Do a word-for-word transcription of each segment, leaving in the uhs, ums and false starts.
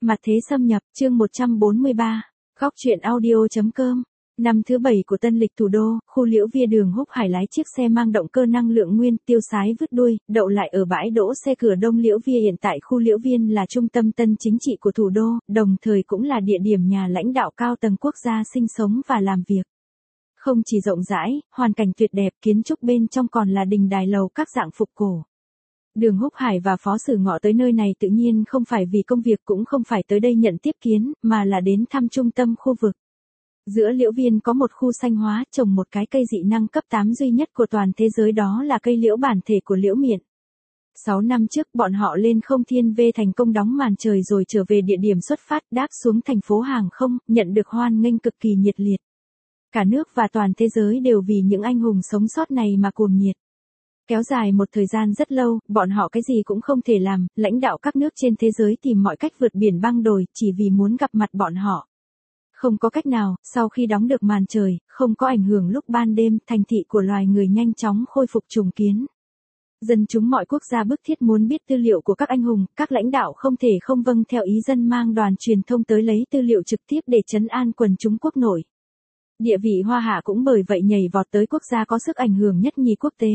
Mặt thế xâm nhập, chương một trăm bốn mươi ba, góc truyện audio.com. Năm thứ bảy của tân lịch thủ đô, khu Liễu Via Đường Húc Hải lái chiếc xe mang động cơ năng lượng nguyên, tiêu sái vứt đuôi, đậu lại ở bãi đỗ xe cửa Đông Liễu Via. Hiện tại khu Liễu Viên là trung tâm tân chính trị của thủ đô, đồng thời cũng là địa điểm nhà lãnh đạo cao tầng quốc gia sinh sống và làm việc. Không chỉ rộng rãi, hoàn cảnh tuyệt đẹp, kiến trúc bên trong còn là đình đài lầu các dạng phục cổ. Đường Húc Hải và Phó Sử Ngọ tới nơi này tự nhiên không phải vì công việc, cũng không phải tới đây nhận tiếp kiến, mà là đến thăm trung tâm khu vực. Giữa Liễu Viên có một khu xanh hóa, trồng một cái cây dị năng cấp tám duy nhất của toàn thế giới, đó là cây liễu bản thể của Liễu Miện. Sáu năm trước, bọn họ lên không thiên vê thành công đóng màn trời rồi trở về địa điểm xuất phát, đáp xuống thành phố hàng không, nhận được hoan nghênh cực kỳ nhiệt liệt. Cả nước và toàn thế giới đều vì những anh hùng sống sót này mà cuồng nhiệt. Kéo dài một thời gian rất lâu, bọn họ cái gì cũng không thể làm, lãnh đạo các nước trên thế giới tìm mọi cách vượt biển băng đồi, chỉ vì muốn gặp mặt bọn họ. Không có cách nào, sau khi đóng được màn trời, không có ảnh hưởng lúc ban đêm, thành thị của loài người nhanh chóng khôi phục trùng kiến. Dân chúng mọi quốc gia bức thiết muốn biết tư liệu của các anh hùng, các lãnh đạo không thể không vâng theo ý dân, mang đoàn truyền thông tới lấy tư liệu trực tiếp để trấn an quần chúng quốc nội. Địa vị Hoa Hạ cũng bởi vậy nhảy vọt tới quốc gia có sức ảnh hưởng nhất nhì quốc tế.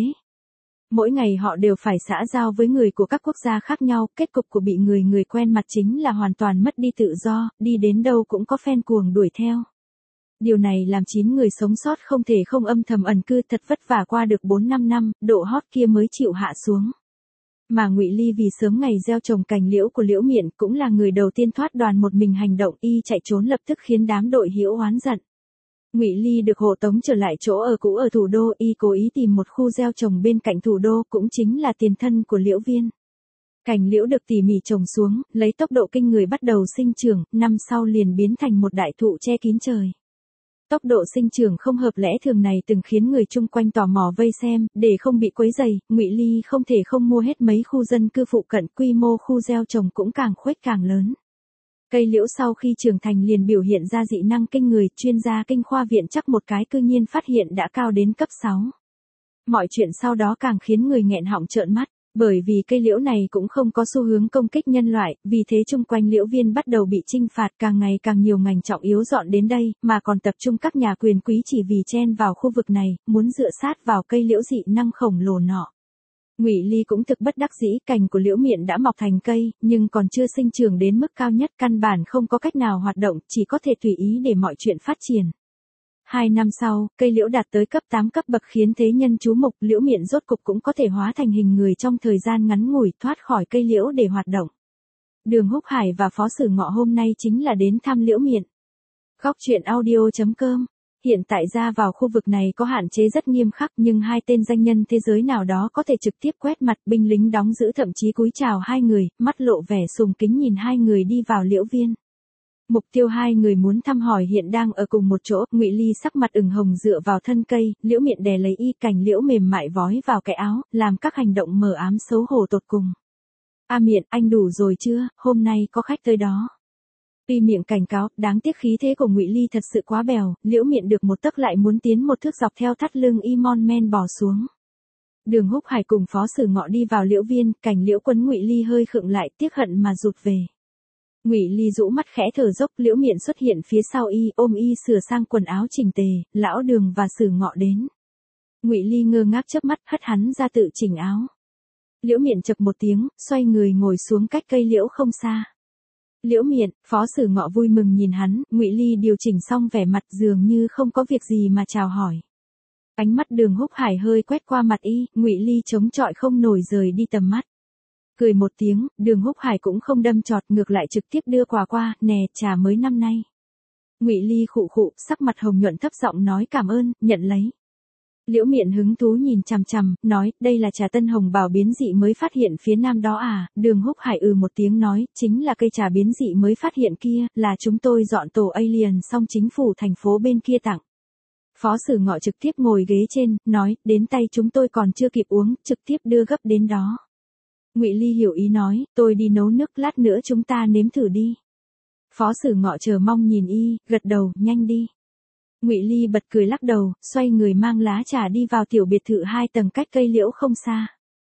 Mỗi ngày họ đều phải xã giao với người của các quốc gia khác nhau, kết cục của bị người người quen mặt chính là hoàn toàn mất đi tự do, đi đến đâu cũng có fan cuồng đuổi theo. Điều này làm chín người sống sót không thể không âm thầm ẩn cư, thật vất vả qua được bốn năm năm, độ hot kia mới chịu hạ xuống. Mà Ngụy Ly vì sớm ngày gieo trồng cành liễu của Liễu Miện, cũng là người đầu tiên thoát đoàn một mình hành động, y chạy trốn lập tức khiến đám đội hữu oán giận. Ngụy Ly được hộ tống trở lại chỗ ở cũ ở thủ đô, y cố ý tìm một khu gieo trồng bên cạnh thủ đô, cũng chính là tiền thân của Liễu Viên. Cành liễu được tỉ mỉ trồng xuống, lấy tốc độ kinh người bắt đầu sinh trưởng, năm sau liền biến thành một đại thụ che kín trời. Tốc độ sinh trưởng không hợp lẽ thường này từng khiến người chung quanh tò mò vây xem, để không bị quấy rầy, Ngụy Ly không thể không mua hết mấy khu dân cư phụ cận, quy mô khu gieo trồng cũng càng khuếch càng lớn. Cây liễu sau khi trưởng thành liền biểu hiện ra dị năng kinh người, chuyên gia kinh khoa viện chắc một cái cư nhiên phát hiện đã cao đến cấp sáu. Mọi chuyện sau đó càng khiến người nghẹn họng trợn mắt, bởi vì cây liễu này cũng không có xu hướng công kích nhân loại, vì thế chung quanh Liễu Viên bắt đầu bị chinh phạt, càng ngày càng nhiều ngành trọng yếu dọn đến đây, mà còn tập trung các nhà quyền quý chỉ vì chen vào khu vực này, muốn dựa sát vào cây liễu dị năng khổng lồ nọ. Ngụy Ly cũng thực bất đắc dĩ, cành của Liễu Miện đã mọc thành cây, nhưng còn chưa sinh trưởng đến mức cao nhất, căn bản không có cách nào hoạt động, chỉ có thể tùy ý để mọi chuyện phát triển. Hai năm sau, cây liễu đạt tới cấp tám cấp bậc khiến thế nhân chú mục, Liễu Miện rốt cục cũng có thể hóa thành hình người trong thời gian ngắn ngủi, thoát khỏi cây liễu để hoạt động. Đường Húc Hải và Phó Sử Ngọ hôm nay chính là đến thăm Liễu Miện. Góc truyện audio.com. Hiện tại ra vào khu vực này có hạn chế rất nghiêm khắc, nhưng hai tên danh nhân thế giới nào đó có thể trực tiếp quét mặt, binh lính đóng giữ thậm chí cúi chào hai người, mắt lộ vẻ sùng kính nhìn hai người đi vào Liễu Viên. Mục tiêu hai người muốn thăm hỏi hiện đang ở cùng một chỗ. Ngụy Ly sắc mặt ửng hồng dựa vào thân cây, Liễu Miện đè lấy y, cành liễu mềm mại vói vào cái áo, làm các hành động mờ ám xấu hổ tột cùng. A Miện, anh đủ rồi chưa, hôm nay có khách tới đó. Tuy miệng cảnh cáo, đáng tiếc khí thế của Ngụy Ly thật sự quá bèo, Liễu Miện được một tấc lại muốn tiến một thước, dọc theo thắt lưng y mon men bò xuống. Đường Húc Hải cùng Phó Sử Ngọ đi vào Liễu Viên, cành liễu quấn Ngụy Ly hơi khựng lại, tiếc hận mà rụt về. Ngụy Ly rũ mắt khẽ thở dốc, Liễu Miện xuất hiện phía sau y, ôm y sửa sang quần áo chỉnh tề, lão Đường và Sử Ngọ đến. Ngụy Ly ngơ ngác chớp mắt, hất hắn ra tự chỉnh áo. Liễu Miện chậc một tiếng, xoay người ngồi xuống cách cây liễu không xa. Liễu Miện, Phó Sử Ngọ vui mừng nhìn hắn, Ngụy Ly điều chỉnh xong vẻ mặt dường như không có việc gì mà chào hỏi. Ánh mắt Đường Húc Hải hơi quét qua mặt y, Ngụy Ly chống chọi không nổi rời đi tầm mắt. Cười một tiếng, Đường Húc Hải cũng không đâm chọt, ngược lại trực tiếp đưa quà qua, nè, trà mới năm nay. Ngụy Ly khụ khụ, sắc mặt hồng nhuận thấp giọng nói cảm ơn, nhận lấy. Liễu Miện hứng thú nhìn chằm chằm, nói, đây là trà tân hồng bảo biến dị mới phát hiện phía nam đó à. Đường Húc Hải ừ một tiếng nói, chính là cây trà biến dị mới phát hiện kia, là chúng tôi dọn tổ alien xong chính phủ thành phố bên kia tặng. Phó Sử Ngọ trực tiếp ngồi ghế trên, nói, đến tay chúng tôi còn chưa kịp uống, trực tiếp đưa gấp đến đó. Ngụy Ly hiểu ý nói, tôi đi nấu nước, lát nữa chúng ta nếm thử đi. Phó Sử Ngọ chờ mong nhìn y, gật đầu, nhanh đi. Ngụy Ly bật cười lắc đầu, xoay người mang lá trà đi vào tiểu biệt thự hai tầng cách cây liễu không xa.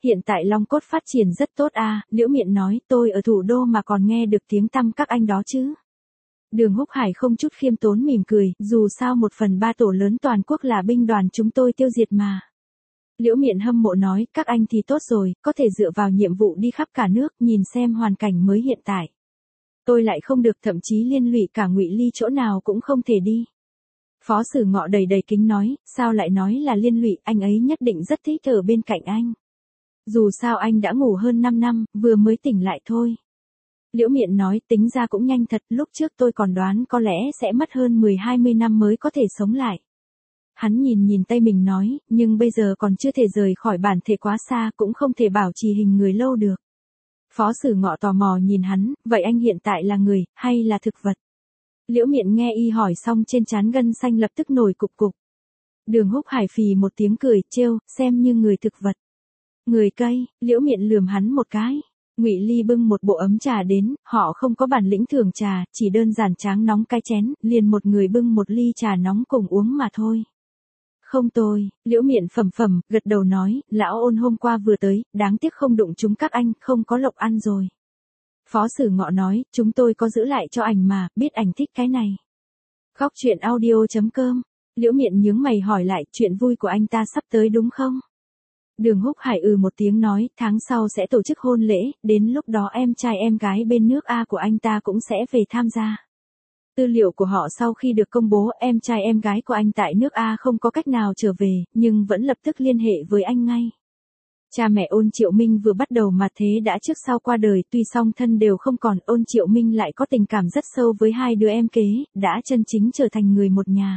Hiện tại Long Cốt phát triển rất tốt à, Liễu Miện nói, tôi ở thủ đô mà còn nghe được tiếng tăm các anh đó chứ. Đường Húc Hải không chút khiêm tốn mỉm cười, dù sao một phần ba tổ lớn toàn quốc là binh đoàn chúng tôi tiêu diệt mà. Liễu Miện hâm mộ nói, các anh thì tốt rồi, có thể dựa vào nhiệm vụ đi khắp cả nước, nhìn xem hoàn cảnh mới hiện tại. Tôi lại không được, thậm chí liên lụy cả Ngụy Ly chỗ nào cũng không thể đi. Phó Sử Ngọ đầy đầy kính nói, sao lại nói là liên lụy, anh ấy nhất định rất thích ở bên cạnh anh. Dù sao anh đã ngủ hơn năm năm, vừa mới tỉnh lại thôi. Liễu Miện nói, tính ra cũng nhanh thật, lúc trước tôi còn đoán có lẽ sẽ mất hơn mười hai mươi năm mới có thể sống lại. Hắn nhìn nhìn tay mình nói, nhưng bây giờ còn chưa thể rời khỏi bản thể quá xa, cũng không thể bảo trì hình người lâu được. Phó Sử Ngọ tò mò nhìn hắn, vậy anh hiện tại là người, hay là thực vật? Liễu Miện nghe y hỏi xong trên trán gân xanh lập tức nổi cục cục. Đường Húc Hải phì một tiếng cười, trêu, xem như người thực vật. Người cây, Liễu Miện lườm hắn một cái. Ngụy Ly bưng một bộ ấm trà đến, họ không có bản lĩnh thưởng trà, chỉ đơn giản tráng nóng cái chén, liền một người bưng một ly trà nóng cùng uống mà thôi. Không tôi, Liễu Miện phẩm phẩm, gật đầu nói, lão Ôn hôm qua vừa tới, đáng tiếc không đụng chúng các anh, không có lộc ăn rồi. Phó Sử Ngọ nói, chúng tôi có giữ lại cho ảnh mà, biết ảnh thích cái này. Góc truyện audio chấm com. Liễu Miện nhướng mày hỏi lại, chuyện vui của anh ta sắp tới đúng không? Đường Húc Hải ừ một tiếng nói, tháng sau sẽ tổ chức hôn lễ, đến lúc đó em trai em gái bên nước A của anh ta cũng sẽ về tham gia. Tư liệu của họ sau khi được công bố, em trai em gái của anh tại nước A không có cách nào trở về, nhưng vẫn lập tức liên hệ với anh ngay. Cha mẹ Ôn Triệu Minh vừa bắt đầu mà thế đã trước sau qua đời, tuy song thân đều không còn, Ôn Triệu Minh lại có tình cảm rất sâu với hai đứa em kế, đã chân chính trở thành người một nhà.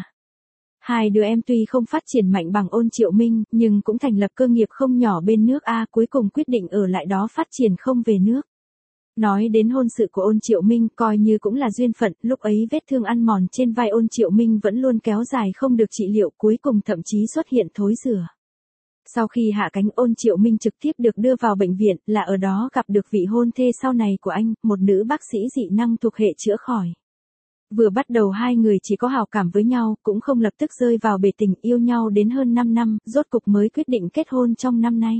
Hai đứa em tuy không phát triển mạnh bằng Ôn Triệu Minh, nhưng cũng thành lập cơ nghiệp không nhỏ bên nước A, cuối cùng quyết định ở lại đó phát triển không về nước. Nói đến hôn sự của Ôn Triệu Minh, coi như cũng là duyên phận, lúc ấy vết thương ăn mòn trên vai Ôn Triệu Minh vẫn luôn kéo dài không được trị liệu, cuối cùng thậm chí xuất hiện thối rữa. Sau khi hạ cánh, Ôn Triệu Minh trực tiếp được đưa vào bệnh viện, là ở đó gặp được vị hôn thê sau này của anh, một nữ bác sĩ dị năng thuộc hệ chữa khỏi. Vừa bắt đầu hai người chỉ có hảo cảm với nhau, cũng không lập tức rơi vào bể tình, yêu nhau đến hơn năm năm, rốt cục mới quyết định kết hôn trong năm nay.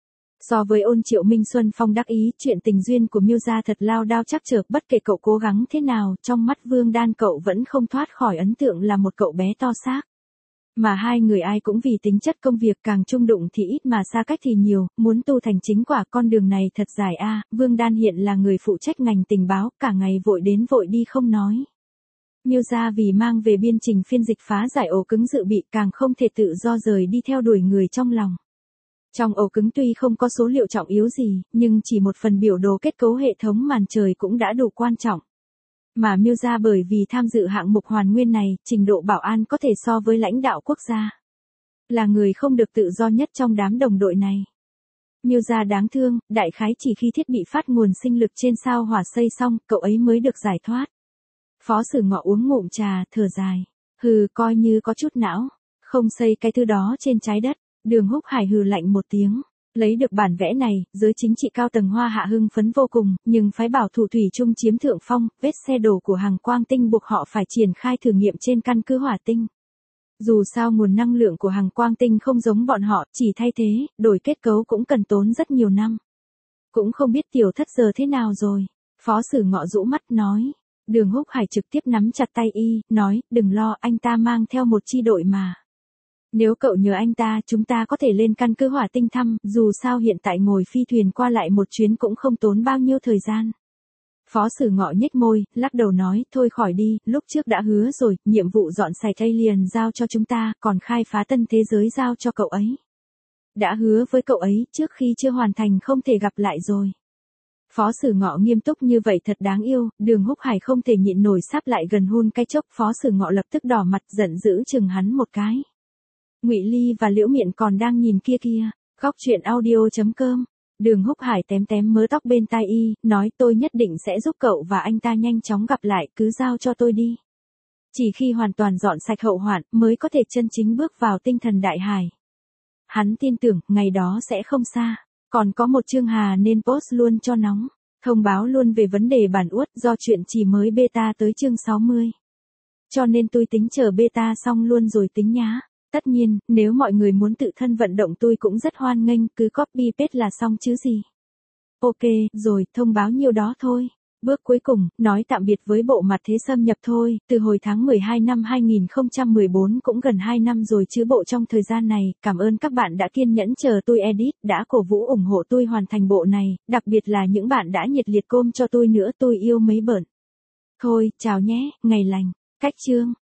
So với Ôn Triệu Minh Xuân Phong đắc ý, chuyện tình duyên của Miêu gia thật lao đao trắc trở, bất kể cậu cố gắng thế nào, trong mắt Vương Đan cậu vẫn không thoát khỏi ấn tượng là một cậu bé to xác. Mà hai người ai cũng vì tính chất công việc, càng chung đụng thì ít mà xa cách thì nhiều, muốn tu thành chính quả con đường này thật dài a. Vương Đan hiện là người phụ trách ngành tình báo, cả ngày vội đến vội đi không nói. Miêu gia vì mang về biên trình phiên dịch phá giải ổ cứng dự bị, càng không thể tự do rời đi theo đuổi người trong lòng. Trong ổ cứng tuy không có số liệu trọng yếu gì, nhưng chỉ một phần biểu đồ kết cấu hệ thống màn trời cũng đã đủ quan trọng. Mà Miêu gia bởi vì tham dự hạng mục hoàn nguyên này, trình độ bảo an có thể so với lãnh đạo quốc gia. Là người không được tự do nhất trong đám đồng đội này. Miêu gia đáng thương, đại khái chỉ khi thiết bị phát nguồn sinh lực trên sao hỏa xây xong, cậu ấy mới được giải thoát. Phó Sử Ngọ uống ngụm trà, thở dài. Hừ, coi như có chút não. Không xây cái thứ đó trên trái đất. Đường Húc Hải hừ lạnh một tiếng. Lấy được bản vẽ này, giới chính trị cao tầng Hoa Hạ hưng phấn vô cùng, nhưng phái bảo thủ thủy chung chiếm thượng phong, vết xe đổ của hàng quang tinh buộc họ phải triển khai thử nghiệm trên căn cứ hỏa tinh. Dù sao nguồn năng lượng của hàng quang tinh không giống bọn họ, chỉ thay thế, đổi kết cấu cũng cần tốn rất nhiều năm. Cũng không biết tiểu thất giờ thế nào rồi. Phó Sử Ngọ rũ mắt nói. Đường Húc Hải trực tiếp nắm chặt tay y, nói, đừng lo, anh ta mang theo một chi đội mà. Nếu cậu nhờ anh ta, chúng ta có thể lên căn cứ hỏa tinh thăm, dù sao hiện tại ngồi phi thuyền qua lại một chuyến cũng không tốn bao nhiêu thời gian. Phó Sử Ngọ nhếch môi, lắc đầu nói, thôi khỏi đi, lúc trước đã hứa rồi, nhiệm vụ dọn sạch alien giao cho chúng ta, còn khai phá tân thế giới giao cho cậu ấy. Đã hứa với cậu ấy, trước khi chưa hoàn thành không thể gặp lại rồi. Phó Sử Ngọ nghiêm túc như vậy thật đáng yêu, Đường Húc Hải không thể nhịn nổi sáp lại gần hun cái chốc, Phó Sử Ngọ lập tức đỏ mặt giận dữ chừng hắn một cái. Ngụy Ly và Liễu Miện còn đang nhìn kia kia. Góc truyện audio chấm com. Đường Húc Hải tém tém mớ tóc bên tai y, nói tôi nhất định sẽ giúp cậu và anh ta nhanh chóng gặp lại, cứ giao cho tôi đi. Chỉ khi hoàn toàn dọn sạch hậu hoạn, mới có thể chân chính bước vào tinh thần đại hải. Hắn tin tưởng, ngày đó sẽ không xa. Còn có một chương hà nên post luôn cho nóng. Thông báo luôn về vấn đề bản uất, do chuyện chỉ mới beta tới chương sáu mươi. Cho nên tôi tính chờ beta xong luôn rồi tính nhá. Tất nhiên, nếu mọi người muốn tự thân vận động tôi cũng rất hoan nghênh, cứ copy paste là xong chứ gì. Ok, rồi, thông báo nhiêu đó thôi. Bước cuối cùng, nói tạm biệt với bộ mặt thế xâm nhập thôi, từ hồi tháng mười hai năm hai nghìn không trăm mười bốn cũng gần hai năm rồi chứ bộ. Trong thời gian này, cảm ơn các bạn đã kiên nhẫn chờ tôi edit, đã cổ vũ ủng hộ tôi hoàn thành bộ này, đặc biệt là những bạn đã nhiệt liệt com cho tôi nữa, tôi yêu mấy bợn. Thôi, chào nhé, ngày lành. Cách chương